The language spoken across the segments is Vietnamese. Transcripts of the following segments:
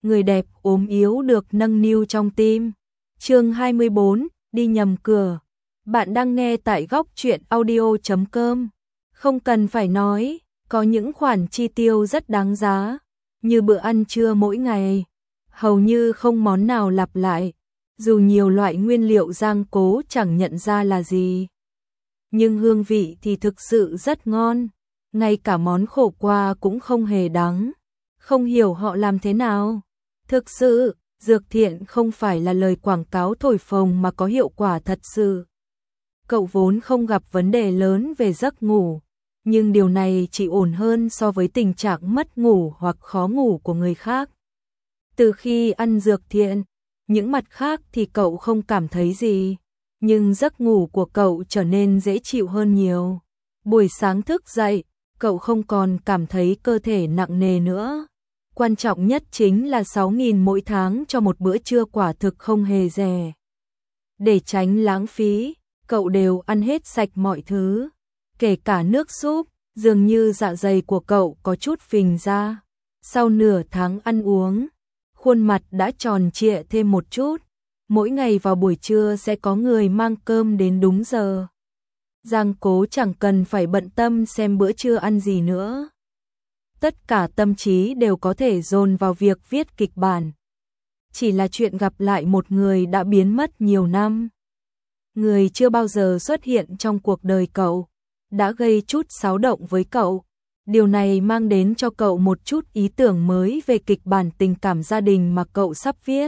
người đẹp ốm yếu được nâng niu trong tim. Chương 24, đi nhầm cửa. Bạn đang nghe tại góc truyện audio.com. Không cần phải nói, có những khoản chi tiêu rất đáng giá, như bữa ăn trưa mỗi ngày, hầu như không món nào lặp lại, dù nhiều loại nguyên liệu Giang Cố chẳng nhận ra là gì. Nhưng hương vị thì thực sự rất ngon, ngay cả món khổ qua cũng không hề đắng. Không hiểu họ làm thế nào. Thực sự, Dược Thiện không phải là lời quảng cáo thổi phồng mà có hiệu quả thật sự. Cậu vốn không gặp vấn đề lớn về giấc ngủ, nhưng điều này chỉ ổn hơn so với tình trạng mất ngủ hoặc khó ngủ của người khác. Từ khi ăn Dược Thiện, những mặt khác thì cậu không cảm thấy gì, nhưng giấc ngủ của cậu trở nên dễ chịu hơn nhiều. Buổi sáng thức dậy, cậu không còn cảm thấy cơ thể nặng nề nữa. Quan trọng nhất chính là 6.000 mỗi tháng cho một bữa trưa quả thực không hề rẻ. Để tránh lãng phí, cậu đều ăn hết sạch mọi thứ, kể cả nước súp, dường như dạ dày của cậu có chút phình ra. Sau nửa tháng ăn uống, khuôn mặt đã tròn trịa thêm một chút. Mỗi ngày vào buổi trưa sẽ có người mang cơm đến đúng giờ. Giang Cố chẳng cần phải bận tâm xem bữa trưa ăn gì nữa. Tất cả tâm trí đều có thể dồn vào việc viết kịch bản. Chỉ là chuyện gặp lại một người đã biến mất nhiều năm. Người chưa bao giờ xuất hiện trong cuộc đời cậu, đã gây chút xáo động với cậu. Điều này mang đến cho cậu một chút ý tưởng mới về kịch bản tình cảm gia đình mà cậu sắp viết.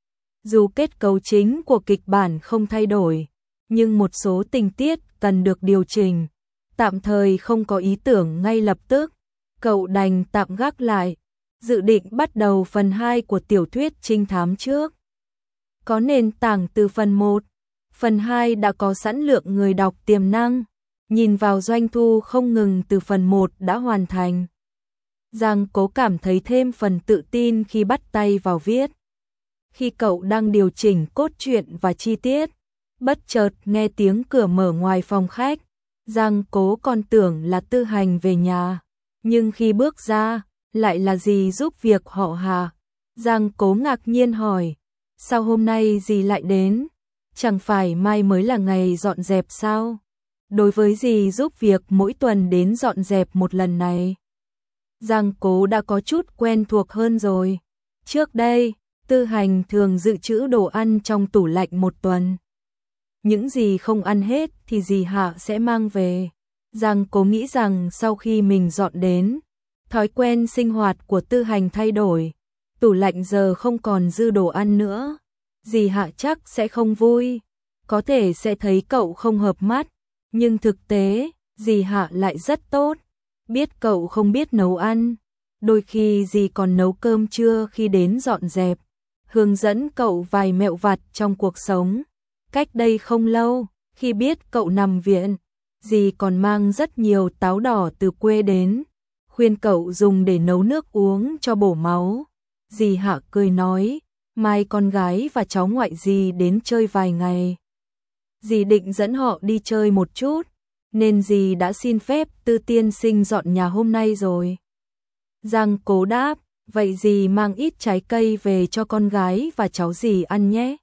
Dù kết cấu chính của kịch bản không thay đổi, nhưng một số tình tiết cần được điều chỉnh. Tạm thời không có ý tưởng ngay lập tức, cậu đành tạm gác lại, dự định bắt đầu phần 2 của tiểu thuyết trinh thám trước. Có nền tảng từ phần 1, phần 2 đã có sẵn lượng người đọc tiềm năng, nhìn vào doanh thu không ngừng từ phần 1 đã hoàn thành. Giang Cố cảm thấy thêm phần tự tin khi bắt tay vào viết. Khi cậu đang điều chỉnh cốt truyện và chi tiết, bất chợt nghe tiếng cửa mở ngoài phòng khách. Giang Cố còn tưởng là Tư Hành về nhà, nhưng khi bước ra, lại là dì giúp việc họ Hà. Giang Cố ngạc nhiên hỏi, sao hôm nay dì lại đến? Chẳng phải mai mới là ngày dọn dẹp sao? Đối với dì giúp việc mỗi tuần đến dọn dẹp một lần này, Giang Cố đã có chút quen thuộc hơn rồi. Trước đây, Tư Hành thường dự trữ đồ ăn trong tủ lạnh một tuần. Những gì không ăn hết thì dì Hạ sẽ mang về. Giang Cố nghĩ rằng sau khi mình dọn đến, thói quen sinh hoạt của Tư Hành thay đổi. Tủ lạnh giờ không còn dư đồ ăn nữa. Dì Hạ chắc sẽ không vui, có thể sẽ thấy cậu không hợp mắt. Nhưng thực tế, dì Hạ lại rất tốt, biết cậu không biết nấu ăn. Đôi khi dì còn nấu cơm trưa khi đến dọn dẹp, hướng dẫn cậu vài mẹo vặt trong cuộc sống. Cách đây không lâu, khi biết cậu nằm viện, dì còn mang rất nhiều táo đỏ từ quê đến, khuyên cậu dùng để nấu nước uống cho bổ máu. Dì Hạ cười nói, mai con gái và cháu ngoại dì đến chơi vài ngày. Dì định dẫn họ đi chơi một chút, nên dì đã xin phép Tư tiên sinh dọn nhà hôm nay rồi. Giang Cố đáp, vậy dì mang ít trái cây về cho con gái và cháu dì ăn nhé.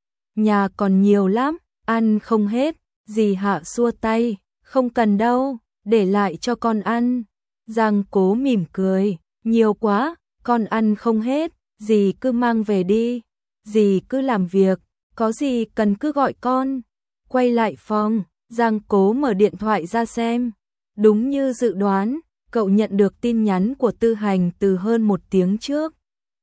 Nhà còn nhiều lắm, ăn không hết. Dì Hạ xua tay, không cần đâu, để lại cho con ăn. Giang Cố mỉm cười, nhiều quá, con ăn không hết, dì cứ mang về đi. Dì cứ làm việc, có gì cần cứ gọi con. Quay lại phòng, Giang Cố mở điện thoại ra xem. Đúng như dự đoán, cậu nhận được tin nhắn của Tư Hành từ hơn 1 tiếng trước,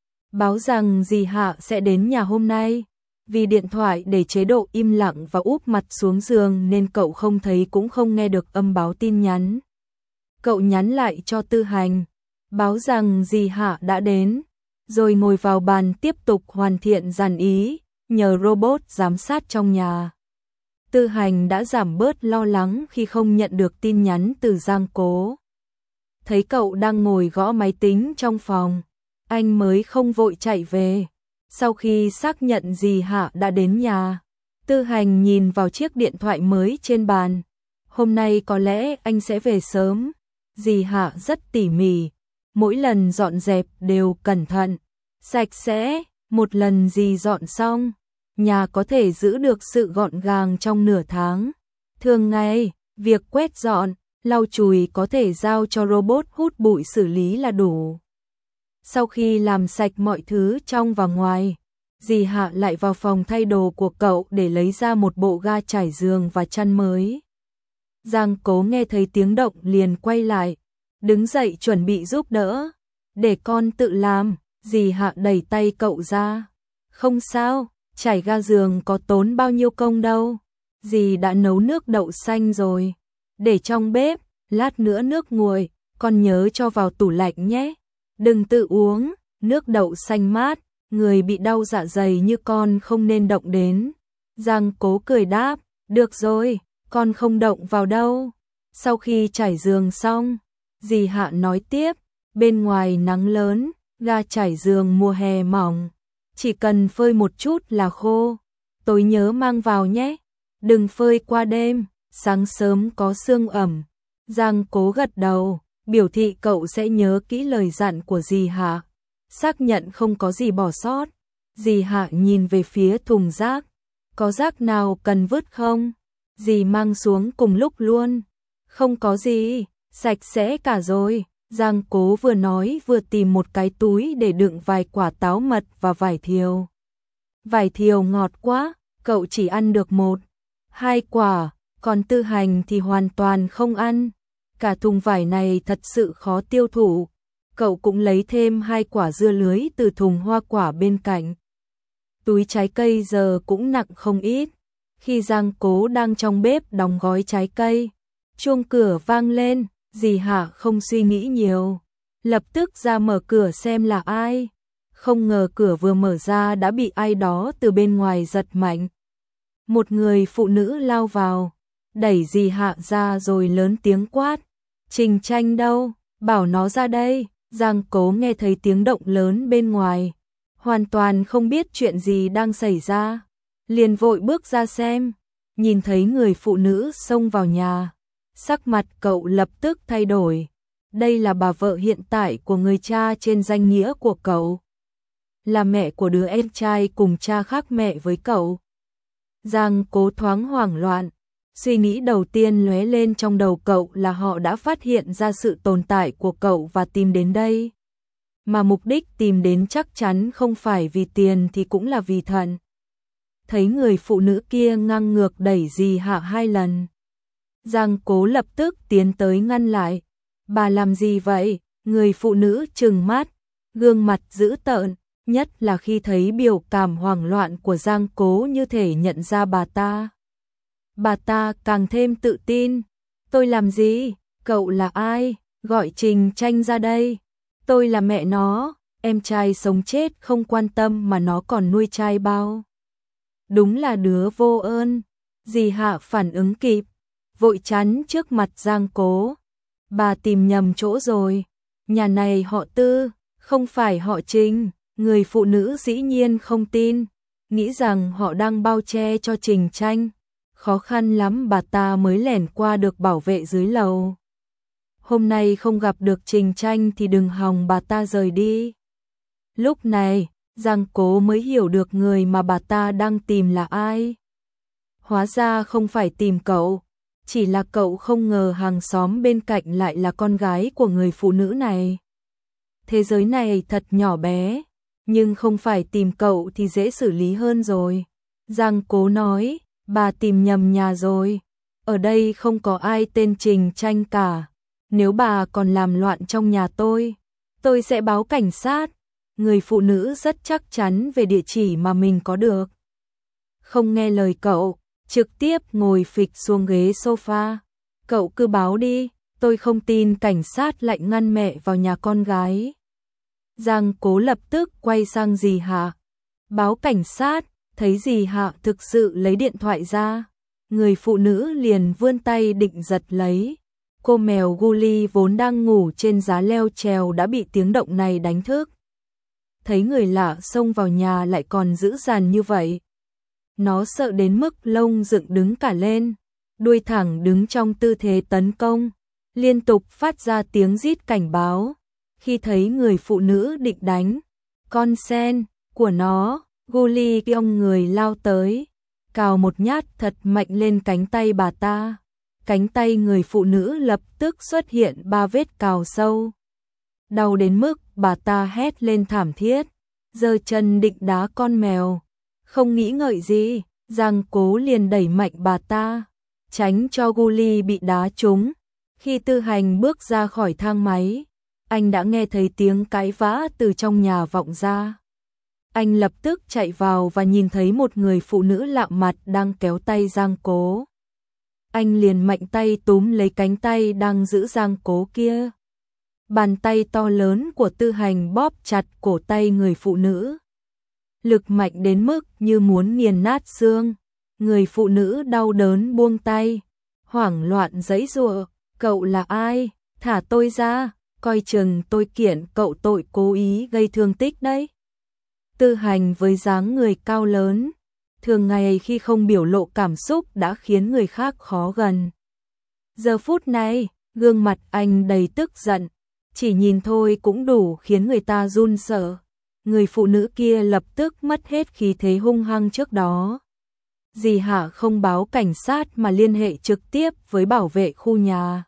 báo rằng dì Hạ sẽ đến nhà hôm nay. Vì điện thoại để chế độ im lặng và úp mặt xuống giường nên cậu không thấy cũng không nghe được âm báo tin nhắn. Cậu nhắn lại cho Tư Hành, báo rằng dì Hạ đã đến, rồi ngồi vào bàn tiếp tục hoàn thiện dàn ý, nhờ robot giám sát trong nhà. Tư Hành đã giảm bớt lo lắng khi không nhận được tin nhắn từ Giang Cố. Thấy cậu đang ngồi gõ máy tính trong phòng, anh mới không vội chạy về. Sau khi xác nhận dì Hạ đã đến nhà, Tư Hành nhìn vào chiếc điện thoại mới trên bàn. Hôm nay có lẽ anh sẽ về sớm. Dì Hạ rất tỉ mỉ, mỗi lần dọn dẹp đều cẩn thận. sạch sẽ, một lần dì dọn xong, nhà có thể giữ được sự gọn gàng trong nửa tháng. Thường ngày, việc quét dọn, lau chùi có thể giao cho robot hút bụi xử lý là đủ. Sau khi làm sạch mọi thứ trong và ngoài, dì Hạ lại vào phòng thay đồ của cậu để lấy ra một bộ ga trải giường và chăn mới. Giang Cố nghe thấy tiếng động liền quay lại, đứng dậy chuẩn bị giúp đỡ. Để con tự làm, dì Hạ đẩy tay cậu ra. Không sao, trải ga giường có tốn bao nhiêu công đâu. Dì đã nấu nước đậu xanh rồi. Để trong bếp, lát nữa nước nguội, con nhớ cho vào tủ lạnh nhé. Đừng tự uống, nước đậu xanh mát, người bị đau dạ dày như con không nên động đến. Giang Cố cười đáp, được rồi, con không động vào đâu. Sau khi trải giường xong, dì Hạ nói tiếp, bên ngoài nắng lớn, ga trải giường mùa hè mỏng, chỉ cần phơi một chút là khô. Tối nhớ mang vào nhé, đừng phơi qua đêm, sáng sớm có sương ẩm. Giang Cố gật đầu, biểu thị cậu sẽ nhớ kỹ lời dặn của dì Hạ, xác nhận không có gì bỏ sót. Dì Hạ nhìn về phía thùng rác, có rác nào cần vứt không? Dì mang xuống cùng lúc luôn. Không có gì, sạch sẽ cả rồi. Giang Cố vừa nói vừa tìm một cái túi để đựng vài quả táo mật và vải thiều. Vải thiều ngọt quá, cậu chỉ ăn được 1-2 quả, còn Tư Hành thì hoàn toàn không ăn. Cả thùng vải này thật sự khó tiêu thụ. Cậu cũng lấy thêm 2 quả dưa lưới từ thùng hoa quả bên cạnh. Túi trái cây giờ cũng nặng không ít. Khi Giang Cố đang trong bếp đóng gói trái cây, chuông cửa vang lên, dì Hạ không suy nghĩ nhiều, lập tức ra mở cửa xem là ai. Không ngờ cửa vừa mở ra đã bị ai đó từ bên ngoài giật mạnh. Một người phụ nữ lao vào, đẩy dì Hạ ra rồi lớn tiếng quát, Trình Tranh đâu, bảo nó ra đây. Giang Cố nghe thấy tiếng động lớn bên ngoài, hoàn toàn không biết chuyện gì đang xảy ra, liền vội bước ra xem, nhìn thấy người phụ nữ xông vào nhà, sắc mặt cậu lập tức thay đổi. Đây là bà vợ hiện tại của người cha trên danh nghĩa của cậu, là mẹ của đứa em trai cùng cha khác mẹ với cậu. Giang Cố thoáng hoảng loạn, suy nghĩ đầu tiên lóe lên trong đầu cậu là họ đã phát hiện ra sự tồn tại của cậu và tìm đến đây. Mà mục đích tìm đến chắc chắn không phải vì tiền thì cũng là vì thận. Thấy người phụ nữ kia ngang ngược đẩy dì Hạ 2 lần. Giang Cố lập tức tiến tới ngăn lại. Bà làm gì vậy? Người phụ nữ trừng mắt, gương mặt dữ tợn, nhất là khi thấy biểu cảm hoảng loạn của Giang Cố như thể nhận ra bà ta. Bà ta càng thêm tự tin. Tôi làm gì? Cậu là ai? Gọi Trình Tranh ra đây. Tôi là mẹ nó, em trai sống chết không quan tâm mà nó còn nuôi trai bao. Đúng là đứa vô ơn. Dì Hạ phản ứng kịp, vội chắn trước mặt Giang Cố. Bà tìm nhầm chỗ rồi, nhà này họ Tư, không phải họ Trình. Người phụ nữ dĩ nhiên không tin, nghĩ rằng họ đang bao che cho Trình Tranh. Khó khăn lắm bà ta mới lẻn qua được bảo vệ dưới lầu. Hôm nay không gặp được Trình Tranh thì đừng hòng bà ta rời đi. Lúc này, Giang Cố mới hiểu được người mà bà ta đang tìm là ai. Hóa ra không phải tìm cậu, chỉ là cậu không ngờ hàng xóm bên cạnh lại là con gái của người phụ nữ này. Thế giới này thật nhỏ bé, nhưng không phải tìm cậu thì dễ xử lý hơn rồi. Giang Cố nói, bà tìm nhầm nhà rồi, ở đây không có ai tên Trình Tranh cả. Nếu bà còn làm loạn trong nhà tôi sẽ báo cảnh sát. Người phụ nữ rất chắc chắn về địa chỉ mà mình có được. Không nghe lời cậu, trực tiếp ngồi phịch xuống ghế sofa. Cậu cứ báo đi, tôi không tin cảnh sát lại ngăn mẹ vào nhà con gái. Giang Cố lập tức quay sang dì Hạ. Báo cảnh sát, thấy dì Hạ thực sự lấy điện thoại ra. Người phụ nữ liền vươn tay định giật lấy. Cô mèo Guli vốn đang ngủ trên giá leo trèo đã bị tiếng động này đánh thức. Thấy người lạ xông vào nhà lại còn dữ dằn như vậy. Nó sợ đến mức lông dựng đứng cả lên, đuôi thẳng đứng trong tư thế tấn công, liên tục phát ra tiếng rít cảnh báo. Khi thấy người phụ nữ định đánh, con sen của nó. Guli ông người lao tới, cào một nhát thật mạnh lên cánh tay bà ta. Cánh tay người phụ nữ lập tức xuất hiện 3 vết cào sâu. Đau đến mức bà ta hét lên thảm thiết, giơ chân định đá con mèo. Không nghĩ ngợi gì, Giang Cố liền đẩy mạnh bà ta, tránh cho Guli bị đá trúng. Khi Tư Hành bước ra khỏi thang máy, anh đã nghe thấy tiếng cãi vã từ trong nhà vọng ra. Anh lập tức chạy vào và nhìn thấy một người phụ nữ lạ mặt đang kéo tay Giang Cố. Anh liền mạnh tay túm lấy cánh tay đang giữ Giang Cố kia. Bàn tay to lớn của Tư Hành bóp chặt cổ tay người phụ nữ. Lực mạnh đến mức như muốn nghiền nát xương. Người phụ nữ đau đớn buông tay, hoảng loạn giãy giụa. Cậu là ai? Thả tôi ra, coi chừng tôi kiện cậu tội cố ý gây thương tích đấy. Tư Hành với dáng người cao lớn, thường ngày khi không biểu lộ cảm xúc đã khiến người khác khó gần. Giờ phút này, gương mặt anh đầy tức giận, chỉ nhìn thôi cũng đủ khiến người ta run sợ. Người phụ nữ kia lập tức mất hết khí thế hung hăng trước đó. Dì Hạ không báo cảnh sát mà liên hệ trực tiếp với bảo vệ khu nhà.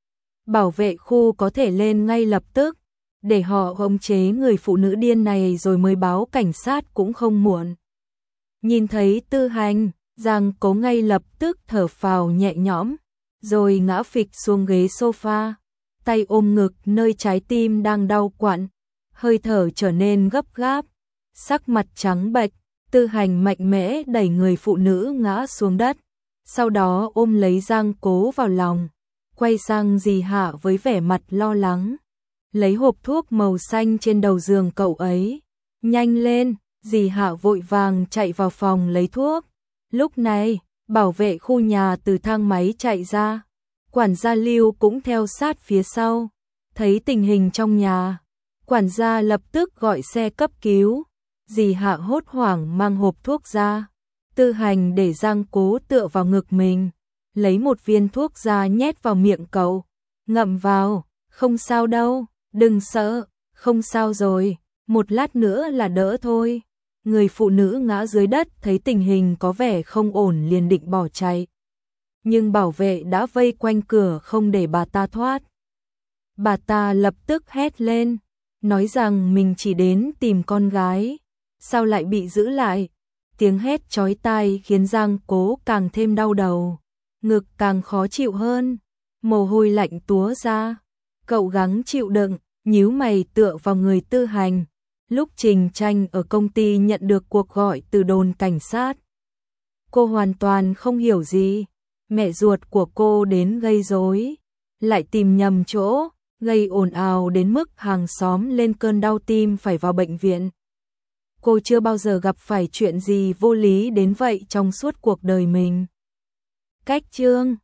Bảo vệ khu có thể lên ngay lập tức, để họ khống chế người phụ nữ điên này rồi mới báo cảnh sát cũng không muộn. Nhìn thấy Tư Hành, Giang Cố ngay lập tức thở phào nhẹ nhõm, rồi ngã phịch xuống ghế sofa, tay ôm ngực nơi trái tim đang đau quặn, hơi thở trở nên gấp gáp, sắc mặt trắng bệch. Tư Hành mạnh mẽ đẩy người phụ nữ ngã xuống đất, sau đó ôm lấy Giang Cố vào lòng, quay sang dì Hạ với vẻ mặt lo lắng. Lấy hộp thuốc màu xanh trên đầu giường cậu ấy. Nhanh lên, dì Hạ vội vàng chạy vào phòng lấy thuốc. Lúc này, bảo vệ khu nhà từ thang máy chạy ra. Quản gia Lưu cũng theo sát phía sau. Thấy tình hình trong nhà, quản gia lập tức gọi xe cấp cứu. Dì Hạ hốt hoảng mang hộp thuốc ra. Tư Hành để Giang Cố tựa vào ngực mình, lấy một viên thuốc ra nhét vào miệng cậu. Ngậm vào, không sao đâu, đừng sợ, không sao rồi, một lát nữa là đỡ thôi. Người phụ nữ ngã dưới đất thấy tình hình có vẻ không ổn liền định bỏ chạy. Nhưng bảo vệ đã vây quanh cửa không để bà ta thoát. Bà ta lập tức hét lên, nói rằng mình chỉ đến tìm con gái, sao lại bị giữ lại. Tiếng hét chói tai khiến Giang Cố càng thêm đau đầu, ngực càng khó chịu hơn, mồ hôi lạnh túa ra. Cậu gắng chịu đựng, nhíu mày tựa vào người Tư Hành. Lúc Trình Tranh ở công ty nhận được cuộc gọi từ đồn cảnh sát, cô hoàn toàn không hiểu gì. Mẹ ruột của cô đến gây rối, lại tìm nhầm chỗ, gây ồn ào đến mức hàng xóm lên cơn đau tim phải vào bệnh viện. Cô chưa bao giờ gặp phải chuyện gì vô lý đến vậy trong suốt cuộc đời mình. Cách chương